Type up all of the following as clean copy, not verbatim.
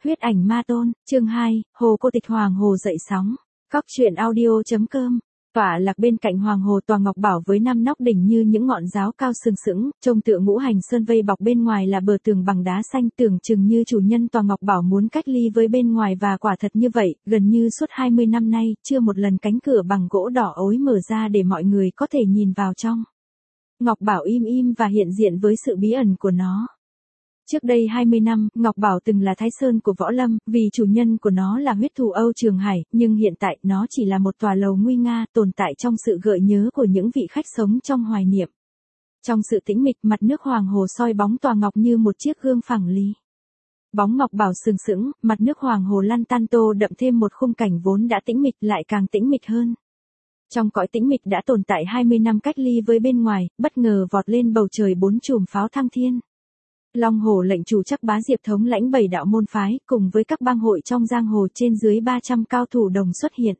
Huyết ảnh ma tôn, chương 2, Hồ Cô Tịch Hoàng Hồ dậy sóng. Cóc truyện audio.com. Tọa lạc bên cạnh Hoàng Hồ tòa ngọc bảo với 5 nóc đỉnh như những ngọn giáo cao sừng sững, trông tựa ngũ hành sơn vây bọc bên ngoài là bờ tường bằng đá xanh, tưởng chừng như chủ nhân tòa ngọc bảo muốn cách ly với bên ngoài, và quả thật như vậy, gần như suốt 20 năm nay, chưa một lần cánh cửa bằng gỗ đỏ ối mở ra để mọi người có thể nhìn vào trong. Ngọc bảo im im và hiện diện với sự bí ẩn của nó. Trước đây 20 năm, Ngọc Bảo từng là Thái Sơn của Võ Lâm, vì chủ nhân của nó là huyết thù Âu Trường Hải, nhưng hiện tại nó chỉ là một tòa lầu nguy nga tồn tại trong sự gợi nhớ của những vị khách sống trong hoài niệm. Trong sự tĩnh mịch, mặt nước Hoàng Hồ soi bóng tòa ngọc như một chiếc gương phẳng lì. Bóng Ngọc Bảo sừng sững, mặt nước Hoàng Hồ lăn tan tô đậm thêm một khung cảnh vốn đã tĩnh mịch lại càng tĩnh mịch hơn. Trong cõi tĩnh mịch đã tồn tại 20 năm cách ly với bên ngoài, bất ngờ vọt lên bầu trời 4 chùm pháo thăng thiên. Long Hồ lệnh chủ Trắc Bá Diệp thống lãnh 7 đạo môn phái, cùng với các bang hội trong giang hồ trên dưới 300 cao thủ đồng xuất hiện.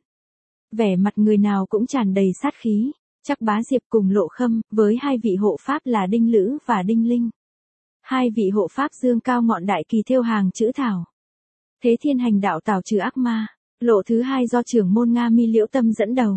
Vẻ mặt người nào cũng tràn đầy sát khí. Trắc Bá Diệp cùng Lộ Khâm, với 2 vị hộ pháp là Đinh Lữ và Đinh Linh. 2 vị hộ pháp dương cao ngọn đại kỳ thêu hàng chữ thảo. Thế Thiên hành đạo tào trừ ác ma. Lộ thứ 2 do trưởng môn Nga Mi Liễu Tâm dẫn đầu.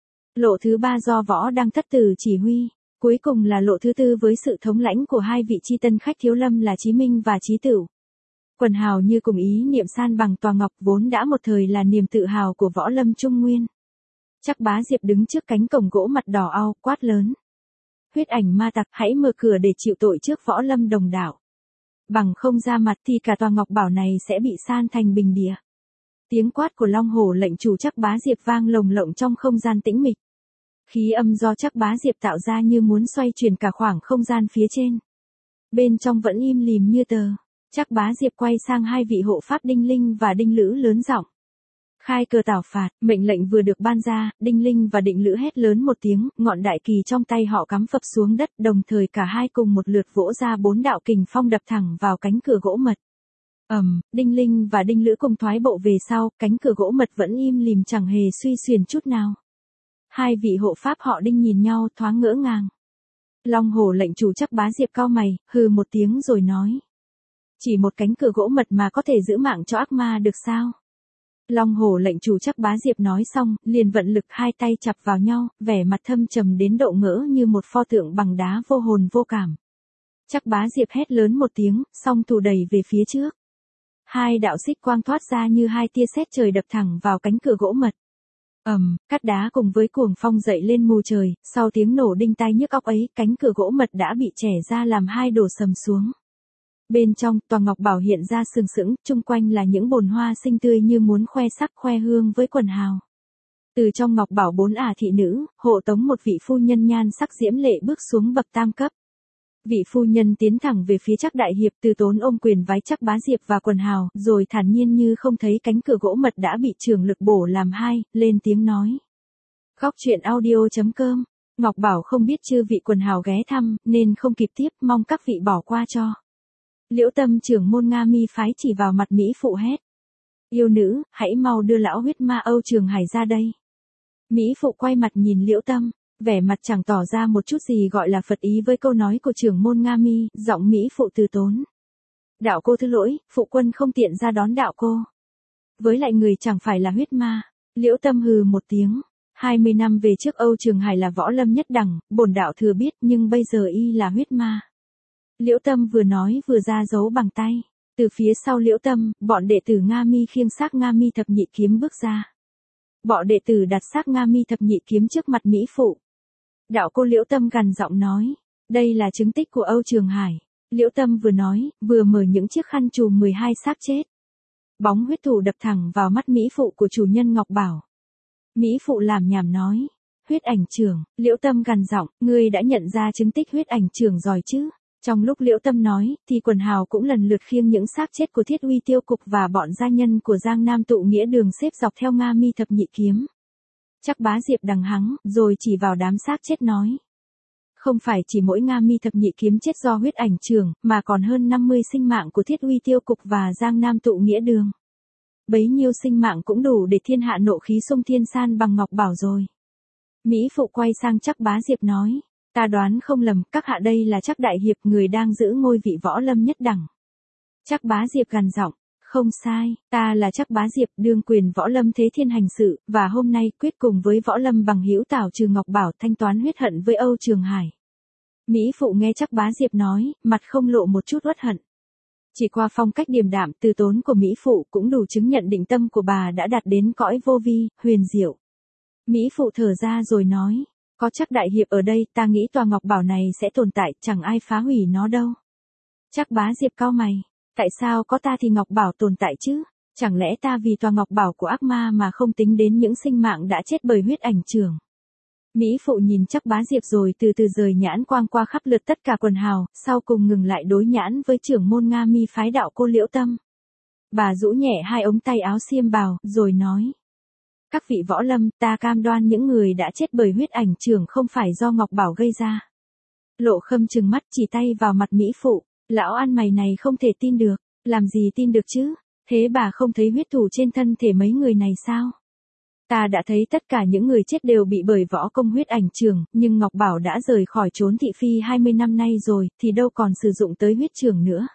Lộ thứ 3 do Võ Đăng Thất Tử chỉ huy. Cuối cùng là lộ thứ 4 với sự thống lãnh của 2 vị chi tân khách Thiếu Lâm là Chí Minh và Chí Tửu. Quần hào như cùng ý niệm san bằng tòa ngọc vốn đã một thời là niềm tự hào của Võ Lâm Trung Nguyên. Trắc Bá Diệp đứng trước cánh cổng gỗ mặt đỏ au, quát lớn. Huyết ảnh ma tặc, hãy mở cửa để chịu tội trước Võ Lâm đồng đạo. Bằng không ra mặt thì cả tòa ngọc bảo này sẽ bị san thành bình địa. Tiếng quát của Long Hổ lệnh chủ Trắc Bá Diệp vang lồng lộng trong không gian tĩnh mịch. Khí âm do Trắc Bá Diệp tạo ra như muốn xoay chuyển cả khoảng không gian phía trên. Bên trong vẫn im lìm như tờ. Trắc Bá Diệp quay sang 2 vị hộ pháp Đinh Linh và Đinh Lữ lớn giọng. Khai cờ tảo phạt, mệnh lệnh vừa được ban ra, Đinh Linh và Định Lữ hét lớn một tiếng, ngọn đại kỳ trong tay họ cắm phập xuống đất, đồng thời cả hai cùng một lượt vỗ ra 4 đạo kình phong đập thẳng vào cánh cửa gỗ mật. Đinh Linh và Đinh Lữ cùng thoái bộ về sau, cánh cửa gỗ mật vẫn im lìm chẳng hề suy xuyển chút nào. 2 vị hộ pháp họ Đinh nhìn nhau thoáng ngỡ ngàng. Long Hổ lệnh chủ Trắc Bá Diệp cau mày, hừ một tiếng rồi nói. Chỉ một cánh cửa gỗ mật mà có thể giữ mạng cho ác ma được sao? Long Hổ lệnh chủ Trắc Bá Diệp nói xong, liền vận lực 2 tay chặp vào nhau, vẻ mặt thâm trầm đến độ ngỡ như một pho tượng bằng đá vô hồn vô cảm. Trắc Bá Diệp hét lớn một tiếng, song thủ đẩy về phía trước. 2 đạo xích quang thoát ra như 2 tia sét trời đập thẳng vào cánh cửa gỗ mật. Cát đá cùng với cuồng phong dậy lên mù trời, sau tiếng nổ đinh tai nhức óc ấy, cánh cửa gỗ mật đã bị chẻ ra làm 2 đổ sầm xuống. Bên trong, tòa ngọc bảo hiện ra sừng sững, chung quanh là những bồn hoa xinh tươi như muốn khoe sắc khoe hương với quần hào. Từ trong ngọc bảo 4 ả thị nữ, hộ tống một vị phu nhân nhan sắc diễm lệ bước xuống bậc tam cấp. Vị phu nhân tiến thẳng về phía Trắc đại hiệp, Từ Tốn ôm quyền vái Trắc Bá Diệp và quần hào, rồi thản nhiên như không thấy cánh cửa gỗ mật đã bị trường lực bổ làm 2, lên tiếng nói. Cóc truyện audio.com. Ngọc bảo không biết chư vị quần hào ghé thăm, nên không kịp tiếp, mong các vị bỏ qua cho. Liễu Tâm trưởng môn Nga Mi phái chỉ vào mặt Mỹ phụ hét. Yêu nữ, hãy mau đưa lão huyết ma Âu Trường Hải ra đây. Mỹ phụ quay mặt nhìn Liễu Tâm. Vẻ mặt chẳng tỏ ra một chút gì gọi là phật ý với câu nói của trưởng môn Nga Mi, giọng Mỹ phụ Từ Tốn. Đạo cô thứ lỗi, phụ quân không tiện ra đón đạo cô. Với lại người chẳng phải là huyết ma. Liễu Tâm hừ một tiếng. 20 năm về trước Âu Trường Hải là võ lâm nhất đẳng, bổn đạo thừa biết, nhưng bây giờ y là huyết ma. Liễu Tâm vừa nói vừa ra dấu bằng tay. Từ phía sau Liễu Tâm, bọn đệ tử Nga Mi khiêng xác Nga Mi thập nhị kiếm bước ra. Bọn đệ tử đặt xác Nga Mi thập nhị kiếm trước mặt Mỹ phụ. Đạo cô Liễu Tâm gằn giọng nói, đây là chứng tích của Âu Trường Hải. Liễu Tâm vừa nói, vừa mở những chiếc khăn trùm 12 xác chết. Bóng huyết thủ đập thẳng vào mắt Mỹ phụ của chủ nhân Ngọc Bảo. Mỹ phụ làm nhảm nói, huyết ảnh trưởng. Liễu Tâm gằn giọng, ngươi đã nhận ra chứng tích huyết ảnh trưởng rồi chứ? Trong lúc Liễu Tâm nói, thì quần hào cũng lần lượt khiêng những xác chết của Thiết Uy Tiêu Cục và bọn gia nhân của Giang Nam Tụ Nghĩa Đường xếp dọc theo Nga Mi thập nhị kiếm. Trắc Bá Diệp đằng hắng, rồi chỉ vào đám xác chết nói. Không phải chỉ mỗi Nga Mi thập nhị kiếm chết do huyết ảnh trưởng, mà còn hơn 50 sinh mạng của Thiết Uy Tiêu Cục và Giang Nam Tụ Nghĩa Đường. Bấy nhiêu sinh mạng cũng đủ để thiên hạ nộ khí xung thiên san bằng ngọc bảo rồi. Mỹ phụ quay sang Trắc Bá Diệp nói. Ta đoán không lầm, các hạ đây là Trắc đại hiệp, người đang giữ ngôi vị võ lâm nhất đẳng. Trắc Bá Diệp gằn giọng. Không sai, ta là Trắc Bá Diệp, đương quyền võ lâm thế thiên hành sự, và hôm nay quyết cùng với võ lâm bằng hữu Tào Trừ Ngọc Bảo thanh toán huyết hận với Âu Trường Hải. Mỹ phụ nghe Trắc Bá Diệp nói, mặt không lộ một chút uất hận. Chỉ qua phong cách điềm đạm từ tốn của Mỹ phụ cũng đủ chứng nhận định tâm của bà đã đạt đến cõi vô vi, huyền diệu. Mỹ phụ thở ra rồi nói, có Trắc đại hiệp ở đây, ta nghĩ tòa Ngọc Bảo này sẽ tồn tại, chẳng ai phá hủy nó đâu. Trắc Bá Diệp cau mày, tại sao có ta thì Ngọc Bảo tồn tại chứ? Chẳng lẽ ta vì tòa Ngọc Bảo của ác ma mà không tính đến những sinh mạng đã chết bởi huyết ảnh chưởng? Mỹ phụ nhìn Trắc Bá Diệp rồi từ từ rời nhãn quang qua khắp lượt tất cả quần hào, sau cùng ngừng lại đối nhãn với trưởng môn Nga Mi phái đạo cô Liễu Tâm. Bà rũ nhẹ hai ống tay áo xiêm bào, rồi nói. Các vị võ lâm, ta cam đoan những người đã chết bởi huyết ảnh chưởng không phải do Ngọc Bảo gây ra. Lộ Khâm trừng mắt chỉ tay vào mặt Mỹ phụ, lão ăn mày này không thể tin được, làm gì tin được chứ, thế bà không thấy huyết thủ trên thân thể mấy người này sao? Ta đã thấy tất cả những người chết đều bị bởi võ công huyết ảnh chưởng, nhưng Ngọc Bảo đã rời khỏi trốn thị phi 20 năm nay rồi, thì đâu còn sử dụng tới huyết chưởng nữa.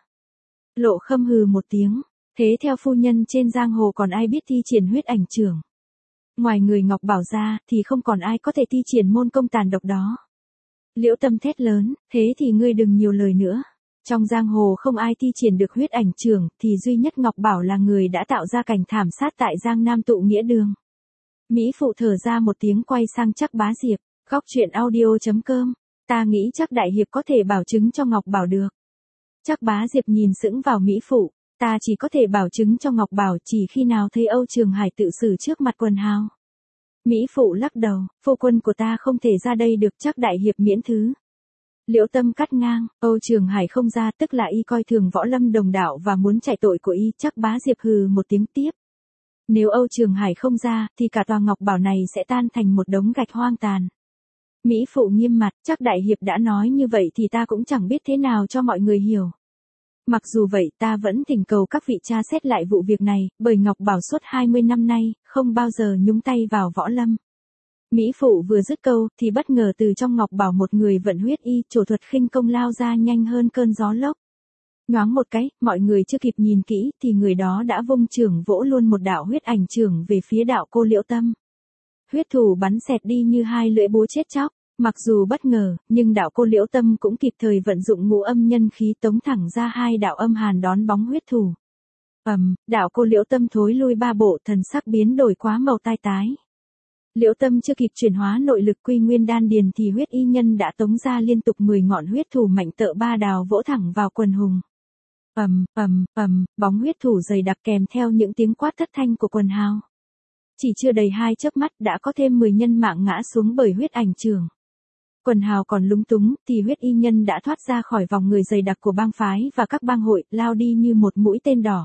Lộ Khâm hừ một tiếng, thế theo phu nhân trên giang hồ còn ai biết thi triển huyết ảnh chưởng? Ngoài người Ngọc Bảo ra, thì không còn ai có thể thi triển môn công tàn độc đó. Liễu Tâm thét lớn, thế thì ngươi đừng nhiều lời nữa. Trong giang hồ không ai thi triển được huyết ảnh chưởng, thì duy nhất Ngọc Bảo là người đã tạo ra cảnh thảm sát tại Giang Nam Tụ Nghĩa Đường. Mỹ phụ thở ra một tiếng quay sang Trắc Bá Diệp, góc truyện audio.com, ta nghĩ Trắc đại hiệp có thể bảo chứng cho Ngọc Bảo được. Trắc Bá Diệp nhìn sững vào Mỹ phụ, ta chỉ có thể bảo chứng cho Ngọc Bảo chỉ khi nào thấy Âu Trường Hải tự xử trước mặt quần hào. Mỹ phụ lắc đầu, phu quân của ta không thể ra đây được, Trắc đại hiệp miễn thứ. Liễu Tâm cắt ngang, Âu Trường Hải không ra tức là y coi thường võ lâm đồng đạo và muốn chạy tội của y. Trắc Bá Diệp hừ một tiếng tiếp. Nếu Âu Trường Hải không ra, thì cả tòa Ngọc Bảo này sẽ tan thành một đống gạch hoang tàn. Mỹ phụ nghiêm mặt, Trắc đại hiệp đã nói như vậy thì ta cũng chẳng biết thế nào cho mọi người hiểu. Mặc dù vậy ta vẫn thỉnh cầu các vị tra xét lại vụ việc này, bởi Ngọc Bảo suốt 20 năm nay, không bao giờ nhúng tay vào võ lâm. Mỹ phụ vừa dứt câu, thì bất ngờ từ trong Ngọc Bảo một người vận huyết y trổ thuật khinh công lao ra nhanh hơn cơn gió lốc. Nhoáng một cái, mọi người chưa kịp nhìn kỹ, thì người đó đã vung chưởng vỗ luôn một đạo huyết ảnh chưởng về phía đạo cô Liễu Tâm. Huyết thủ bắn xẹt đi như hai lưỡi búa chết chóc. Mặc dù bất ngờ, nhưng đạo cô Liễu Tâm cũng kịp thời vận dụng ngũ âm nhân khí tống thẳng ra hai đạo âm hàn đón bóng huyết thủ. Đạo cô Liễu Tâm thối lui ba bộ, thần sắc biến đổi quá màu tai tái. Liễu Tâm chưa kịp chuyển hóa nội lực quy nguyên đan điền thì huyết y nhân đã tống ra liên tục 10 ngọn huyết thủ mạnh tợ ba đào vỗ thẳng vào quần hùng. Bóng huyết thủ dày đặc kèm theo những tiếng quát thất thanh của quần hào. Chỉ chưa đầy 2 chớp mắt đã có thêm 10 nhân mạng ngã xuống bởi huyết ảnh chưởng. Quần hào còn lúng túng, thì huyết y nhân đã thoát ra khỏi vòng người dày đặc của bang phái và các bang hội, lao đi như một mũi tên đỏ.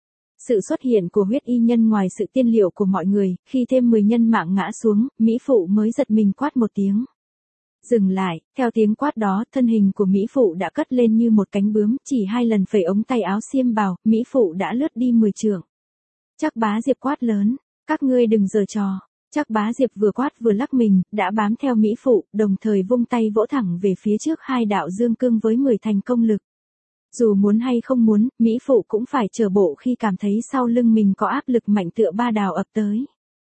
Sự xuất hiện của huyết y nhân ngoài sự tiên liệu của mọi người, khi thêm 10 nhân mạng ngã xuống, Mỹ phụ mới giật mình quát một tiếng. Dừng lại, theo tiếng quát đó, thân hình của Mỹ phụ đã cất lên như một cánh bướm, chỉ 2 lần phẩy ống tay áo xiêm bào, Mỹ phụ đã lướt đi 10 trượng. Trắc Bá Diệp quát lớn, các ngươi đừng giở trò. Trắc Bá Diệp vừa quát vừa lắc mình, đã bám theo Mỹ phụ, đồng thời vung tay vỗ thẳng về phía trước hai đạo dương cương với 10 thành công lực. Dù muốn hay không muốn, Mỹ phụ cũng phải chờ bộ khi cảm thấy sau lưng mình có áp lực mạnh tựa ba đào ập tới.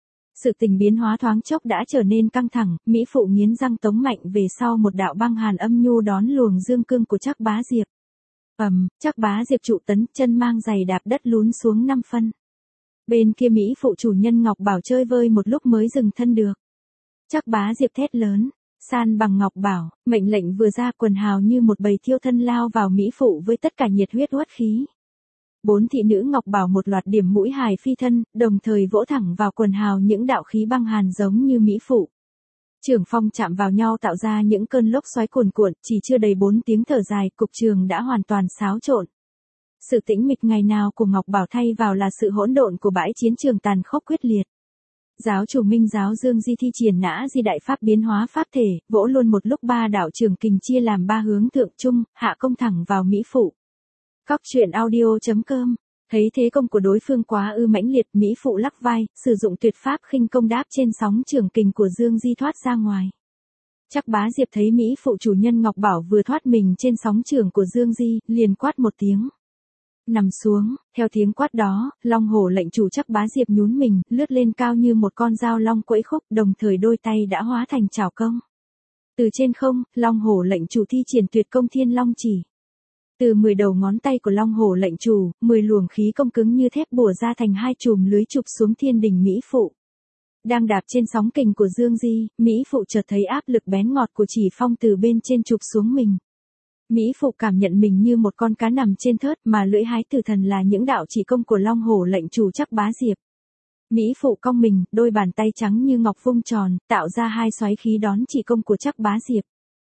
Sự tình biến hóa thoáng chốc đã trở nên căng thẳng, Mỹ phụ nghiến răng tống mạnh về sau một đạo băng hàn âm nhu đón luồng dương cương của Trắc Bá Diệp. Trắc Bá Diệp trụ tấn, chân mang giày đạp đất lún xuống 5 phân. Bên kia Mỹ phụ chủ nhân Ngọc Bảo chơi vơi một lúc mới dừng thân được. Trắc Bá Diệp thét lớn, san bằng Ngọc Bảo, mệnh lệnh vừa ra, quần hào như một bầy thiêu thân lao vào Mỹ phụ với tất cả nhiệt huyết uất khí. 4 thị nữ Ngọc Bảo một loạt điểm mũi hài phi thân, đồng thời vỗ thẳng vào quần hào những đạo khí băng hàn giống như Mỹ phụ. Trường phong chạm vào nhau tạo ra những cơn lốc xoáy cuồn cuộn, chỉ chưa đầy 4 tiếng thở dài, cục trường đã hoàn toàn xáo trộn. Sự tĩnh mịch ngày nào của Ngọc Bảo thay vào là sự hỗn độn của bãi chiến trường tàn khốc quyết liệt. Giáo chủ Minh giáo Dương Di thi triển Nã Di đại pháp biến hóa pháp thể, vỗ luôn một lúc 3 đạo trường kình chia làm 3 hướng thượng trung, hạ công thẳng vào Mỹ phụ. Góc truyện audio.com, thấy thế công của đối phương quá ư mãnh liệt, Mỹ phụ lắc vai, sử dụng tuyệt pháp khinh công đáp trên sóng trường kình của Dương Di thoát ra ngoài. Trắc Bá Diệp thấy Mỹ phụ chủ nhân Ngọc Bảo vừa thoát mình trên sóng trường của Dương Di, liền quát một tiếng. Nằm xuống, theo tiếng quát đó, Long Hổ lệnh chủ Chắc Bá Diệp nhún mình, lướt lên cao như một con dao long quẫy khúc, đồng thời đôi tay đã hóa thành chảo công. Từ trên không, Long Hổ lệnh chủ thi triển tuyệt công Thiên Long chỉ. Từ 10 đầu ngón tay của Long Hổ lệnh chủ, 10 luồng khí công cứng như thép bủa ra thành hai chùm lưới chụp xuống thiên đình Mỹ Phụ. Đang đạp trên sóng kình của Dương Di, Mỹ Phụ chợt thấy áp lực bén ngọt của chỉ phong từ bên trên chụp xuống mình. Mỹ Phụ cảm nhận mình như một con cá nằm trên thớt mà lưỡi hái tử thần là những đạo chỉ công của Long Hổ lệnh chủ Chắc Bá Diệp. Mỹ Phụ cong mình, đôi bàn tay trắng như ngọc vung tròn, tạo ra hai xoáy khí đón chỉ công của Chắc Bá Diệp.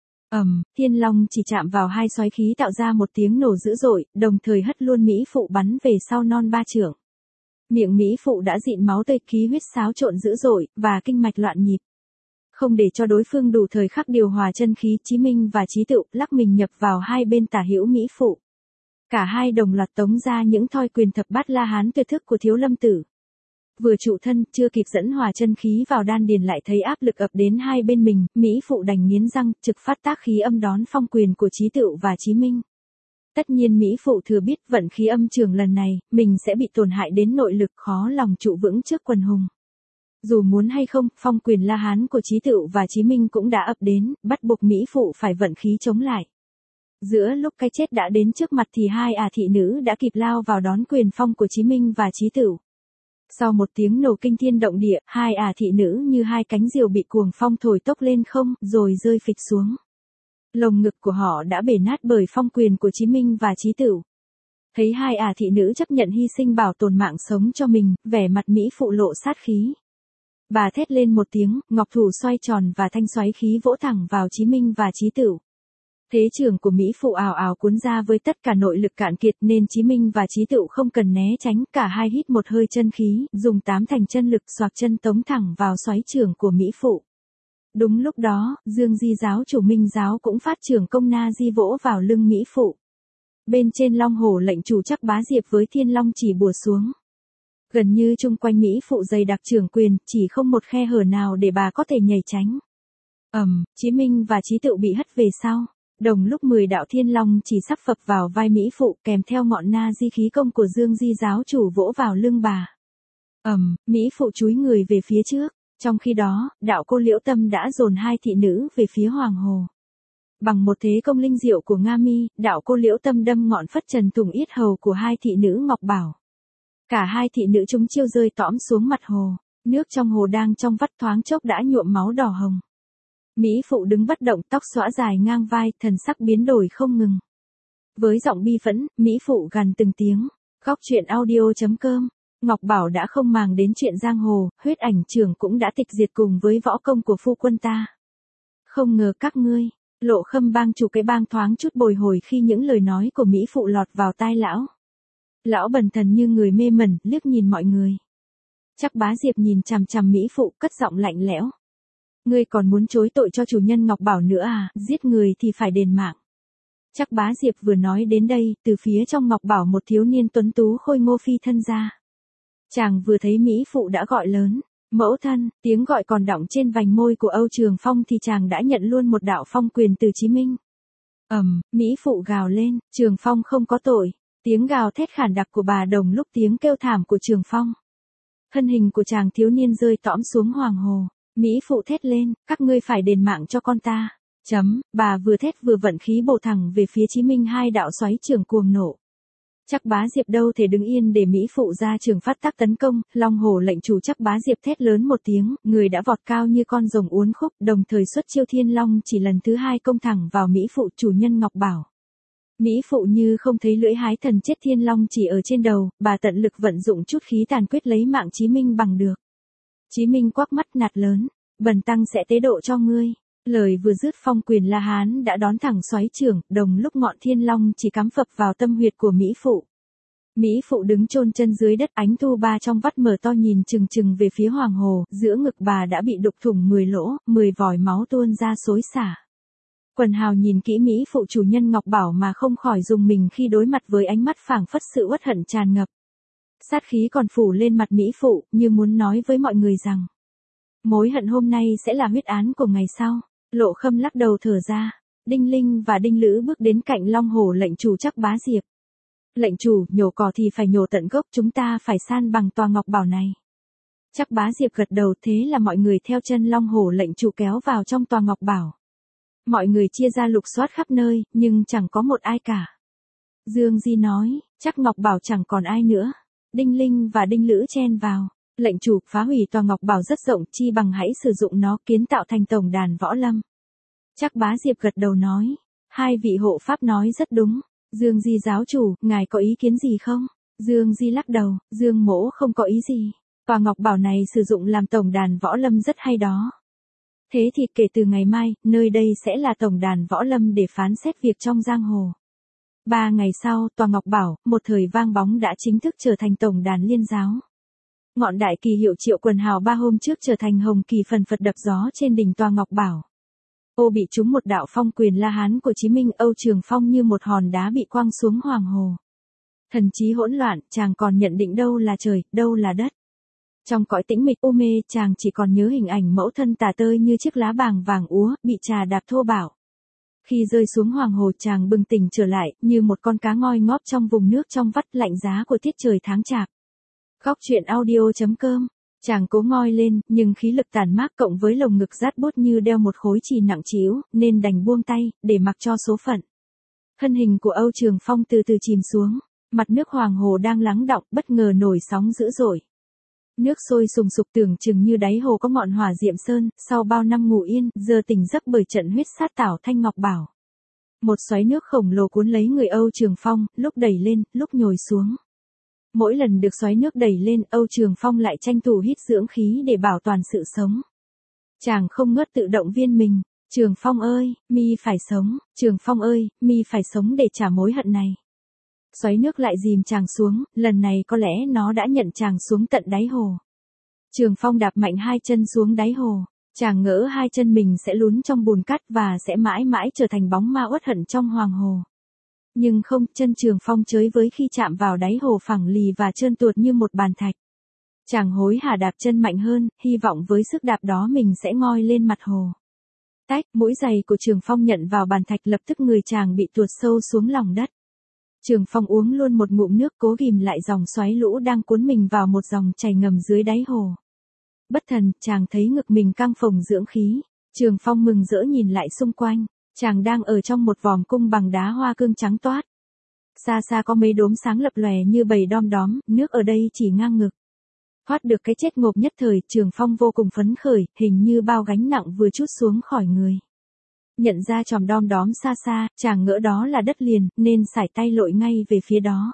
Thiên Long chỉ chạm vào hai xoáy khí tạo ra một tiếng nổ dữ dội, đồng thời hất luôn Mỹ Phụ bắn về sau non 3 trượng. Miệng Mỹ Phụ đã dịn máu tươi, khí huyết xáo trộn dữ dội, và kinh mạch loạn nhịp. Không để cho đối phương đủ thời khắc điều hòa chân khí, Chí Minh và Chí Tựu lắc mình nhập vào hai bên tả hữu Mỹ Phụ. Cả hai đồng loạt tống ra những thoi quyền thập bát La Hán tuyệt thức của Thiếu Lâm Tử. Vừa trụ thân, chưa kịp dẫn hòa chân khí vào đan điền lại thấy áp lực ập đến hai bên mình, Mỹ Phụ đành nghiến răng, trực phát tác khí âm đón phong quyền của Chí Tựu và Chí Minh. Tất nhiên Mỹ Phụ thừa biết vận khí âm trường lần này, mình sẽ bị tổn hại đến nội lực, khó lòng trụ vững trước quần hùng. Dù muốn hay không, phong quyền La Hán của Chí Tựu và Chí Minh cũng đã ập đến, bắt buộc Mỹ Phụ phải vận khí chống lại. Giữa lúc cái chết đã đến trước mặt thì hai thị nữ đã kịp lao vào đón quyền phong của Chí Minh và Chí Tựu. Sau một tiếng nổ kinh thiên động địa, hai thị nữ như hai cánh diều bị cuồng phong thổi tốc lên không, rồi rơi phịch xuống. Lồng ngực của họ đã bể nát bởi phong quyền của Chí Minh và Chí Tựu. Thấy hai thị nữ chấp nhận hy sinh bảo tồn mạng sống cho mình, vẻ mặt Mỹ Phụ lộ sát khí. Bà thét lên một tiếng, ngọc thủ xoay tròn và thanh xoáy khí vỗ thẳng vào Chí Minh và Chí Tựu. Thế trường của Mỹ Phụ ào ào cuốn ra với tất cả nội lực cạn kiệt nên Chí Minh và Chí Tựu không cần né tránh, cả hai hít một hơi chân khí, dùng 8 thành chân lực xoạc chân tống thẳng vào xoáy trường của Mỹ Phụ. Đúng lúc đó, Dương Di giáo chủ Minh giáo cũng phát trường công na di vỗ vào lưng Mỹ Phụ. Bên trên Long Hổ lệnh chủ Chắc Bá Diệp với Thiên Long chỉ bùa xuống. Gần như chung quanh Mỹ Phụ dày đặc trường quyền, chỉ không một khe hở nào để bà có thể nhảy tránh. Chí Minh và Chí Tựu bị hất về sau. Đồng lúc 10 đạo Thiên Long chỉ sắp phập vào vai Mỹ Phụ, kèm theo ngọn na di khí công của Dương Di giáo chủ vỗ vào lưng bà. Mỹ Phụ chúi người về phía trước. Trong khi đó, đạo cô Liễu Tâm đã dồn hai thị nữ về phía Hoàng Hồ. Bằng một thế công linh diệu của Nga Mi, đạo cô Liễu Tâm đâm ngọn phất trần thủng yết hầu của hai thị nữ Ngọc Bảo. Cả hai thị nữ chúng chiêu rơi tõm xuống mặt hồ, nước trong hồ đang trong vắt thoáng chốc đã nhuộm máu đỏ hồng. Mỹ Phụ đứng bất động, tóc xõa dài ngang vai, thần sắc biến đổi không ngừng. Với giọng bi phẫn, Mỹ Phụ gằn từng tiếng. Góc truyện audio.com. Ngọc Bảo đã không màng đến chuyện giang hồ, huyết ảnh trưởng cũng đã tịch diệt cùng với võ công của phu quân ta. Không ngờ các ngươi, Lộ Khâm bang chủ cái bang thoáng chút bồi hồi khi những lời nói của Mỹ Phụ lọt vào tai lão. Lão bần thần như người mê mẩn, liếc nhìn mọi người. Chắc Bá Diệp nhìn chằm chằm Mỹ Phụ, cất giọng lạnh lẽo. Ngươi còn muốn chối tội cho chủ nhân Ngọc Bảo nữa à, giết người thì phải đền mạng. Chắc Bá Diệp vừa nói đến đây, từ phía trong Ngọc Bảo một thiếu niên tuấn tú khôi ngô phi thân ra. Chàng vừa thấy Mỹ Phụ đã gọi lớn, mẫu thân, tiếng gọi còn đọng trên vành môi của Âu Trường Phong thì chàng đã nhận luôn một đạo phong quyền từ Chí Minh. Mỹ Phụ gào lên, Trường Phong không có tội, tiếng gào thét khản đặc của bà đồng lúc tiếng kêu thảm của Trường Phong. Thân hình của chàng thiếu niên rơi tõm xuống hoàng hồ, Mỹ Phụ thét lên, các ngươi phải đền mạng cho con ta. Bà vừa thét vừa vận khí bổ thẳng về phía Chí Minh, hai đạo xoáy trường cuồng nổ. Chắc Bá Diệp đâu thể đứng yên để Mỹ Phụ ra trường phát tác tấn công, Long Hổ lệnh chủ Chắc Bá Diệp thét lớn một tiếng, người đã vọt cao như con rồng uốn khúc, đồng thời xuất chiêu Thiên Long chỉ lần thứ hai công thẳng vào Mỹ Phụ chủ nhân Ngọc Bảo. Mỹ Phụ như không thấy lưỡi hái thần chết Thiên Long chỉ ở trên đầu, bà tận lực vận dụng chút khí tàn quyết lấy mạng Chí Minh bằng được. Chí Minh quắc mắt nạt lớn, bần tăng sẽ tế độ cho ngươi. Lời vừa dứt phong quyền La Hán đã đón thẳng xoáy trường, đồng lúc ngọn Thiên Long chỉ cắm phập vào tâm huyệt của Mỹ Phụ. Mỹ Phụ đứng chôn chân dưới đất, ánh thu ba trong vắt mở to nhìn chừng chừng về phía hoàng hồ, giữa ngực bà đã bị đục thủng 10 lỗ, 10 vòi máu tuôn ra xối xả. Quần hào nhìn kỹ Mỹ Phụ chủ nhân Ngọc Bảo mà không khỏi rùng mình khi đối mặt với ánh mắt phảng phất sự uất hận tràn ngập. Sát khí còn phủ lên mặt Mỹ Phụ, như muốn nói với mọi người rằng mối hận hôm nay sẽ là huyết án của ngày sau. Lộ Khâm lắc đầu thở ra. Đinh Linh và Đinh Lữ bước đến cạnh Long Hổ lệnh chủ Chắc Bá Diệp. Lệnh chủ, nhổ cỏ thì phải nhổ tận gốc, chúng ta phải san bằng tòa ngọc bảo này. Chắc Bá Diệp gật đầu, thế là mọi người theo chân Long Hổ lệnh chủ kéo vào trong tòa ngọc bảo. Mọi người chia ra lục soát khắp nơi, nhưng chẳng có một ai cả. Dương Di nói, chắc ngọc bảo chẳng còn ai nữa. Đinh Linh và Đinh Lữ chen vào. Lệnh chủ, phá hủy tòa ngọc bảo rất rộng, chi bằng hãy sử dụng nó kiến tạo thành tổng đàn võ lâm. Chắc Bá Diệp gật đầu nói, hai vị hộ pháp nói rất đúng. Dương Di giáo chủ, ngài có ý kiến gì không? Dương Di lắc đầu, Dương mỗ không có ý gì. Tòa ngọc bảo này sử dụng làm tổng đàn võ lâm rất hay đó. Thế thì kể từ ngày mai, nơi đây sẽ là tổng đàn võ lâm để phán xét việc trong giang hồ. 3 ngày sau, tòa ngọc bảo, một thời vang bóng đã chính thức trở thành tổng đàn liên giáo. Ngọn đại kỳ hiệu Triệu Quần Hào 3 hôm trước trở thành hồng kỳ phần phật đập gió trên đỉnh tòa ngọc bảo. Ô bị trúng một đạo phong quyền La Hán của Chí Minh, Âu Trường Phong như một hòn đá bị quăng xuống hoàng hồ. Thần trí hỗn loạn, chàng còn nhận định đâu là trời, đâu là đất. Trong cõi tĩnh mịch u mê, chàng chỉ còn nhớ hình ảnh mẫu thân tả tơi như chiếc lá bàng vàng úa, bị trà đạp thô bạo. Khi rơi xuống hoàng hồ, chàng bừng tỉnh trở lại, như một con cá ngoi ngóp trong vùng nước trong vắt lạnh giá của tiết trời tháng chạp. Góc truyện audio.com. Chàng cố ngoi lên, nhưng khí lực tàn mát cộng với lồng ngực rát bút như đeo một khối chì nặng trĩu, nên đành buông tay, để mặc cho số phận. Thân hình của Âu Trường Phong từ từ chìm xuống, mặt nước hoàng hồ đang lắng đọng, bất ngờ nổi sóng dữ dội. Nước sôi sùng sục, tưởng chừng như đáy hồ có ngọn hỏa diệm sơn, sau bao năm ngủ yên, giờ tỉnh giấc bởi trận huyết sát tảo Thanh Ngọc Bảo. Một xoáy nước khổng lồ cuốn lấy người Âu Trường Phong, lúc đẩy lên, lúc nhồi xuống. Mỗi lần được xoáy nước đẩy lên, Âu Trường Phong lại tranh thủ hít dưỡng khí để bảo toàn sự sống. Chàng không ngớt tự động viên mình, Trường Phong ơi, mi phải sống, Trường Phong ơi, mi phải sống để trả mối hận này. Xoáy nước lại dìm chàng xuống, lần này có lẽ nó đã nhận chàng xuống tận đáy hồ. Trường Phong đạp mạnh hai chân xuống đáy hồ, chàng ngỡ hai chân mình sẽ lún trong bùn cát và sẽ mãi mãi trở thành bóng ma uất hận trong hoàng hồ. Nhưng không, chân Trường Phong chới với khi chạm vào đáy hồ phẳng lì và trơn tuột như một bàn thạch. Chàng hối hả đạp chân mạnh hơn, hy vọng với sức đạp đó mình sẽ ngoi lên mặt hồ. Tách, mũi giày của Trường Phong nhận vào bàn thạch, lập tức người chàng bị tuột sâu xuống lòng đất. Trường Phong uống luôn một ngụm nước, cố ghìm lại dòng xoáy lũ đang cuốn mình vào một dòng chảy ngầm dưới đáy hồ. Bất thần, chàng thấy ngực mình căng phồng dưỡng khí. Trường Phong mừng rỡ nhìn lại xung quanh. Chàng đang ở trong một vòm cung bằng đá hoa cương trắng toát. Xa xa có mấy đốm sáng lập lòe như bầy đom đóm, nước ở đây chỉ ngang ngực. Thoát được cái chết ngộp nhất thời, Trường Phong vô cùng phấn khởi, hình như bao gánh nặng vừa trút xuống khỏi người. Nhận ra chòm đom đóm xa xa, chàng ngỡ đó là đất liền, nên sải tay lội ngay về phía đó.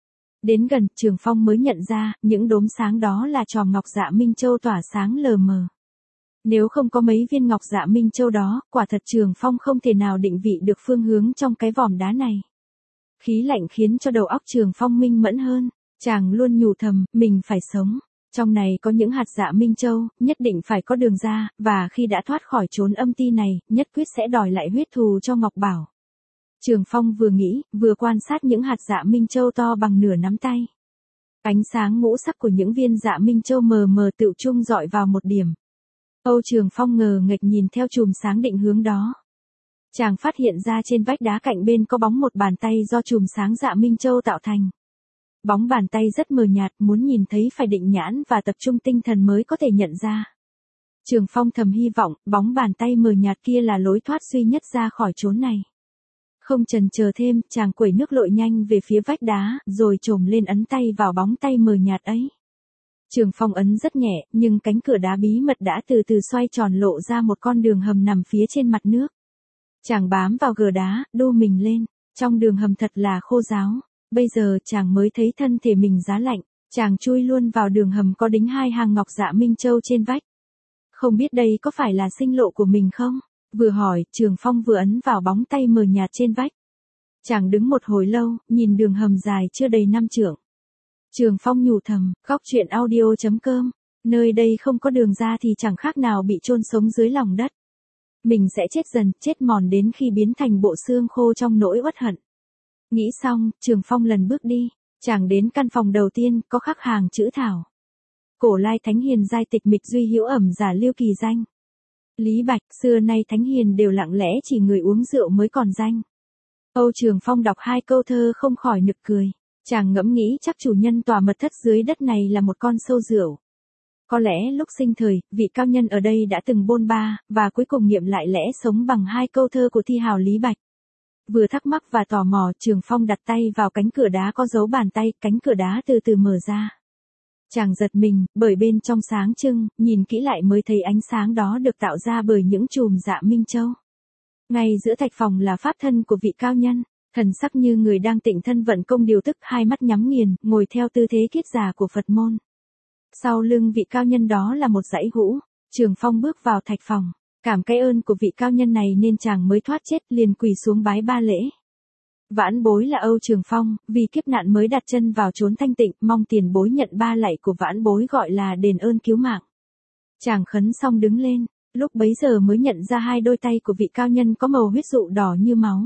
Đến gần, Trường Phong mới nhận ra, những đốm sáng đó là chòm ngọc dạ Minh Châu tỏa sáng lờ mờ. Nếu không có mấy viên ngọc dạ Minh Châu đó, quả thật Trường Phong không thể nào định vị được phương hướng trong cái vòm đá này. Khí lạnh khiến cho đầu óc Trường Phong minh mẫn hơn, chàng luôn nhủ thầm, mình phải sống. Trong này có những hạt dạ Minh Châu, nhất định phải có đường ra, và khi đã thoát khỏi chốn âm ti này, nhất quyết sẽ đòi lại huyết thù cho Ngọc Bảo. Trường Phong vừa nghĩ, vừa quan sát những hạt dạ Minh Châu to bằng nửa nắm tay. Ánh sáng ngũ sắc của những viên dạ Minh Châu mờ mờ tựu chung dọi vào một điểm. Âu Trường Phong ngờ nghệch nhìn theo chùm sáng định hướng đó. Chàng phát hiện ra trên vách đá cạnh bên có bóng một bàn tay do chùm sáng dạ Minh Châu tạo thành. Bóng bàn tay rất mờ nhạt, muốn nhìn thấy phải định nhãn và tập trung tinh thần mới có thể nhận ra. Trường Phong thầm hy vọng, bóng bàn tay mờ nhạt kia là lối thoát duy nhất ra khỏi chốn này. Không chần chờ thêm, chàng quẩy nước lội nhanh về phía vách đá, rồi chồm lên ấn tay vào bóng tay mờ nhạt ấy. Trường Phong ấn rất nhẹ, nhưng cánh cửa đá bí mật đã từ từ xoay tròn lộ ra một con đường hầm nằm phía trên mặt nước. Chàng bám vào gờ đá, đô mình lên, trong đường hầm thật là khô ráo. Bây giờ chàng mới thấy thân thể mình giá lạnh, chàng chui luôn vào đường hầm có đính hai hàng ngọc dạ Minh Châu trên vách. Không biết đây có phải là sinh lộ của mình không? Vừa hỏi, Trường Phong vừa ấn vào bóng tay mờ nhạt trên vách. Chàng đứng một hồi lâu, nhìn đường hầm dài chưa đầy 5 trượng. Trường Phong nhủ thầm, góc truyện audio.com, nơi đây không có đường ra thì chẳng khác nào bị chôn sống dưới lòng đất. Mình sẽ chết dần, chết mòn đến khi biến thành bộ xương khô trong nỗi uất hận. Nghĩ xong, Trường Phong lần bước đi, chàng đến căn phòng đầu tiên, có khắc hàng chữ thảo. Cổ lai thánh hiền giai tịch mịch duy hữu ẩm giả lưu kỳ danh. Lý Bạch, xưa nay thánh hiền đều lặng lẽ chỉ người uống rượu mới còn danh. Âu Trường Phong đọc hai câu thơ không khỏi nực cười. Chàng ngẫm nghĩ chắc chủ nhân tòa mật thất dưới đất này là một con sâu rượu. Có lẽ lúc sinh thời, vị cao nhân ở đây đã từng bôn ba, và cuối cùng nghiệm lại lẽ sống bằng hai câu thơ của thi hào Lý Bạch. Vừa thắc mắc và tò mò, Trường Phong đặt tay vào cánh cửa đá có dấu bàn tay, cánh cửa đá từ từ mở ra. Chàng giật mình, bởi bên trong sáng trưng, nhìn kỹ lại mới thấy ánh sáng đó được tạo ra bởi những chùm dạ minh châu. Ngay giữa thạch phòng là pháp thân của vị cao nhân, thần sắc như người đang tịnh thân vận công điều tức, hai mắt nhắm nghiền, ngồi theo tư thế kiết già của Phật môn. Sau lưng vị cao nhân đó là một dãy hũ. Trường Phong bước vào thạch phòng, cảm cái ơn của vị cao nhân này nên chàng mới thoát chết, liền quỳ xuống bái ba lễ. Vãn bối là Âu Trường Phong, vì kiếp nạn mới đặt chân vào chốn thanh tịnh, mong tiền bối nhận ba lạy của vãn bối gọi là đền ơn cứu mạng. Chàng khấn xong đứng lên, lúc bấy giờ mới nhận ra hai đôi tay của vị cao nhân có màu huyết dụ đỏ như máu.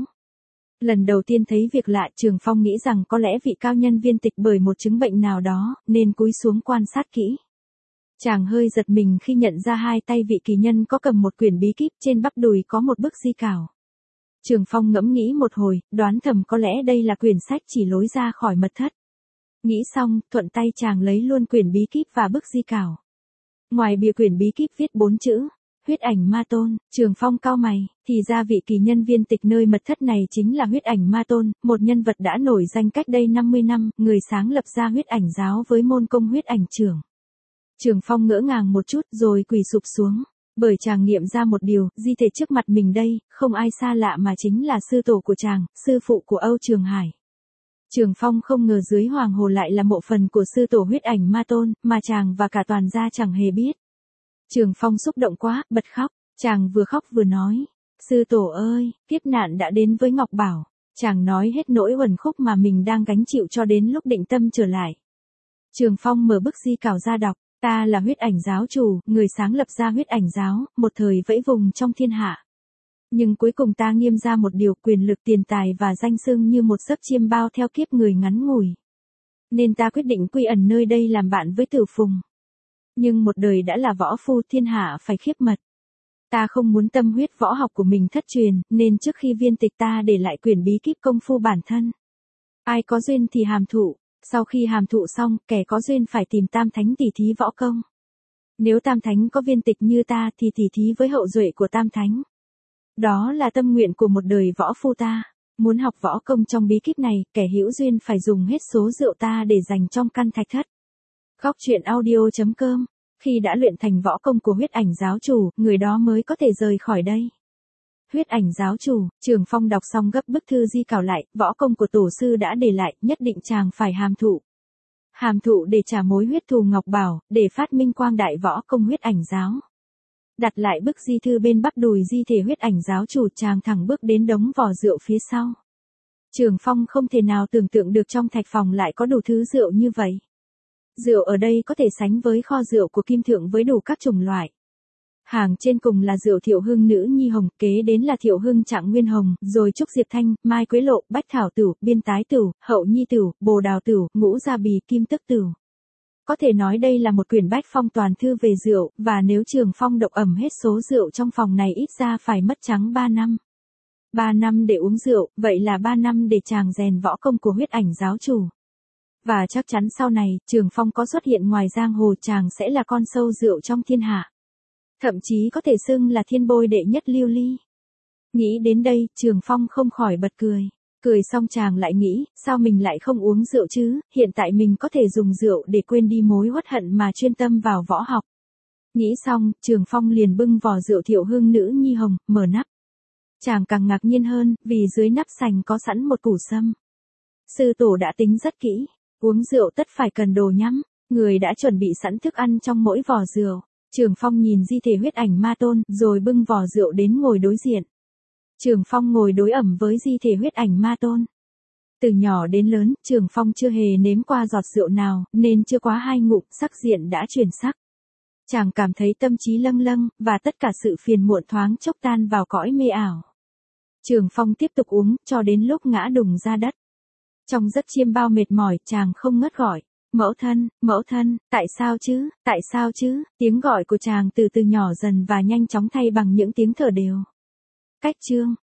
Lần đầu tiên thấy việc lạ, Trường Phong nghĩ rằng có lẽ vị cao nhân viên tịch bởi một chứng bệnh nào đó, nên cúi xuống quan sát kỹ. Chàng hơi giật mình khi nhận ra hai tay vị kỳ nhân có cầm một quyển bí kíp, trên bắp đùi có một bức di cảo. Trường Phong ngẫm nghĩ một hồi, đoán thầm có lẽ đây là quyển sách chỉ lối ra khỏi mật thất. Nghĩ xong, thuận tay chàng lấy luôn quyển bí kíp và bức di cảo. Ngoài bìa quyển bí kíp viết 4 chữ, huyết ảnh ma tôn. Trường Phong cau mày, thì ra vị kỳ nhân viên tịch nơi mật thất này chính là huyết ảnh ma tôn, một nhân vật đã nổi danh cách đây 50 năm, người sáng lập ra huyết ảnh giáo với môn công huyết ảnh trưởng. Trường Phong ngỡ ngàng một chút rồi quỳ sụp xuống, bởi chàng nghiệm ra một điều, di thể trước mặt mình đây, không ai xa lạ mà chính là sư tổ của chàng, sư phụ của Âu Trường Hải. Trường Phong không ngờ dưới hoàng hồ lại là mộ phần của sư tổ huyết ảnh ma tôn, mà chàng và cả toàn gia chẳng hề biết. Trường Phong xúc động quá, bật khóc, chàng vừa khóc vừa nói, sư tổ ơi, kiếp nạn đã đến với Ngọc Bảo. Chàng nói hết nỗi uẩn khúc mà mình đang gánh chịu cho đến lúc định tâm trở lại. Trường Phong mở bức di cảo ra đọc, ta là huyết ảnh giáo chủ, người sáng lập ra huyết ảnh giáo, một thời vẫy vùng trong thiên hạ. Nhưng cuối cùng ta nghiêm ra một điều, quyền lực, tiền tài và danh xưng như một giấc chiêm bao theo kiếp người ngắn ngủi. Nên ta quyết định quy ẩn nơi đây làm bạn với Tử Phùng. Nhưng một đời đã là võ phu, thiên hạ phải khiếp mật. Ta không muốn tâm huyết võ học của mình thất truyền, nên trước khi viên tịch ta để lại quyển bí kíp công phu bản thân. Ai có duyên thì hàm thụ, sau khi hàm thụ xong, kẻ có duyên phải tìm tam thánh tỉ thí võ công. Nếu tam thánh có viên tịch như ta thì tỉ thí với hậu duệ của tam thánh. Đó là tâm nguyện của một đời võ phu ta. Muốn học võ công trong bí kíp này, kẻ hữu duyên phải dùng hết số rượu ta để dành trong căn thạch thất. Góc truyện audio.com. Khi đã luyện thành võ công của huyết ảnh giáo chủ, người đó mới có thể rời khỏi đây. Huyết ảnh giáo chủ. Trường Phong đọc xong gấp bức thư di cảo lại, võ công của tổ sư đã để lại, nhất định chàng phải hàm thụ. Hàm thụ để trả mối huyết thù Ngọc Bảo, để phát minh quang đại võ công huyết ảnh giáo. Đặt lại bức di thư bên bắp đùi di thể huyết ảnh giáo chủ, chàng thẳng bước đến đống vò rượu phía sau. Trường Phong không thể nào tưởng tượng được trong thạch phòng lại có đủ thứ rượu như vậy. Rượu ở đây có thể sánh với kho rượu của Kim Thượng với đủ các chủng loại. Hàng trên cùng là rượu Thiệu Hưng Nữ Nhi Hồng, kế đến là Thiệu Hưng Trạng Nguyên Hồng, rồi Trúc Diệp Thanh, Mai Quế Lộ, Bách Thảo Tửu, Biên Tái Tửu, Hậu Nhi Tửu, Bồ Đào Tửu, Ngũ Gia Bì, Kim Tức Tửu. Có thể nói đây là một quyển bách phong toàn thư về rượu, và nếu Trường Phong độc ẩm hết số rượu trong phòng này ít ra phải mất trắng 3 năm. 3 năm để uống rượu, vậy là 3 năm để chàng rèn võ công của huyết ảnh giáo chủ. Và chắc chắn sau này, Trường Phong có xuất hiện ngoài giang hồ, chàng sẽ là con sâu rượu trong thiên hạ. Thậm chí có thể xưng là thiên bôi đệ nhất lưu ly. Nghĩ đến đây, Trường Phong không khỏi bật cười. Cười xong chàng lại nghĩ, sao mình lại không uống rượu chứ, hiện tại mình có thể dùng rượu để quên đi mối uất hận mà chuyên tâm vào võ học. Nghĩ xong, Trường Phong liền bưng vò rượu Thiệu Hưng Nữ Nhi Hồng, mở nắp. Chàng càng ngạc nhiên hơn, vì dưới nắp sành có sẵn một củ sâm. Sư tổ đã tính rất kỹ, uống rượu tất phải cần đồ nhắm, người đã chuẩn bị sẵn thức ăn trong mỗi vò rượu. Trường Phong nhìn di thể huyết ảnh ma tôn, rồi bưng vò rượu đến ngồi đối diện. Trường Phong ngồi đối ẩm với di thể huyết ảnh ma tôn. Từ nhỏ đến lớn, Trường Phong chưa hề nếm qua giọt rượu nào, nên chưa quá 2 ngụm, sắc diện đã chuyển sắc. Chàng cảm thấy tâm trí lâng lâng, và tất cả sự phiền muộn thoáng chốc tan vào cõi mê ảo. Trường Phong tiếp tục uống, cho đến lúc ngã đùng ra đất. Trong giấc chiêm bao mệt mỏi, chàng không ngớt gọi. Mẫu thân, tại sao chứ, tiếng gọi của chàng từ từ nhỏ dần và nhanh chóng thay bằng những tiếng thở đều. Cách chương.